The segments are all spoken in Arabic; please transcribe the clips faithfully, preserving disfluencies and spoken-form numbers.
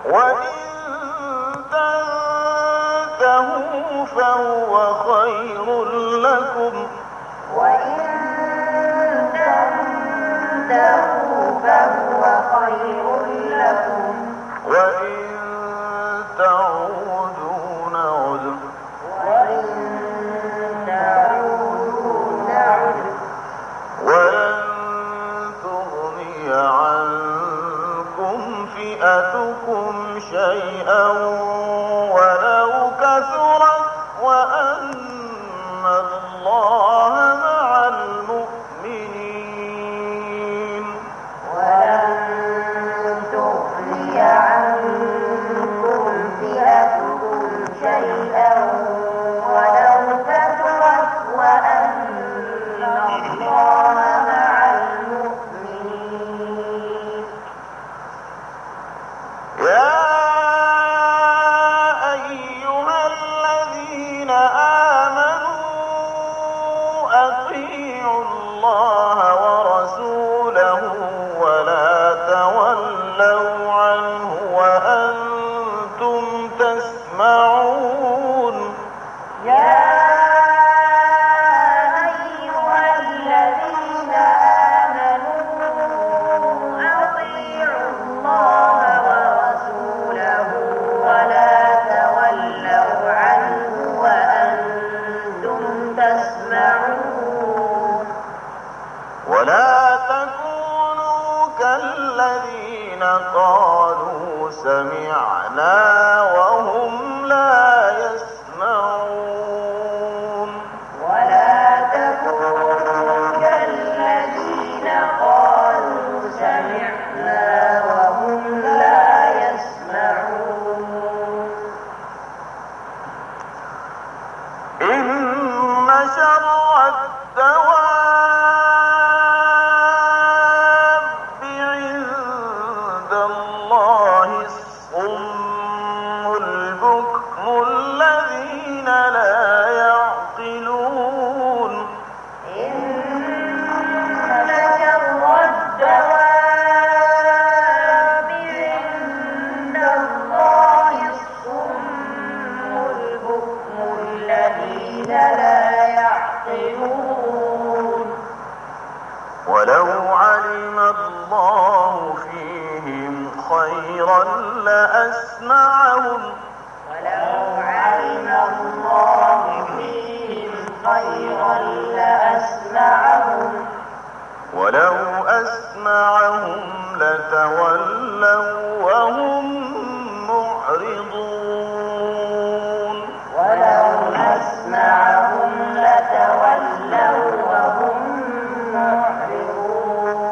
وإن تنتهوا فهو خير لكم وإن تنتهوا فهو خير لكم وإن تعودوا نعد وإن تعودوا نعد ولن تغني عنكم فئتكم شيئا ولو كثرت وأن الله مع المؤمنين ولن تغني عنكم فئتكم شيئا ولو كثرت وأن الله مع المؤمنين. يا أيها الذين آمنوا أطيعوا الله ورسوله ولا تولوا عنه وأنتم تسمعون. يا أيها الذين آمنوا أطيعوا الله ورسوله ولا تولوا عنه وأنتم تسمعون. ولا تكونوا كالذين قالوا سمعنا وهم لا يسمعون. ولا تكونوا كالذين قالوا سمعنا وهم لا يسمعون. إن شر الدواب عند الله الصم البكم الذين لا يعقلون. إن شر الدواب عند الله الصم البكم الذين لا يعقلون. ولو علم الله فيهم خيرا لأسمعهم ولو علم الله فيهم خيرا لأسمعهم ولو أسمعهم لتولوا وهم معرضون. ولو أسمعهم لتولوا وهم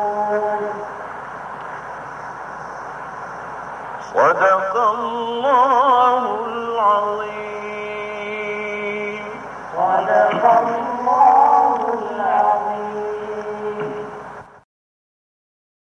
معرضون. صدق الله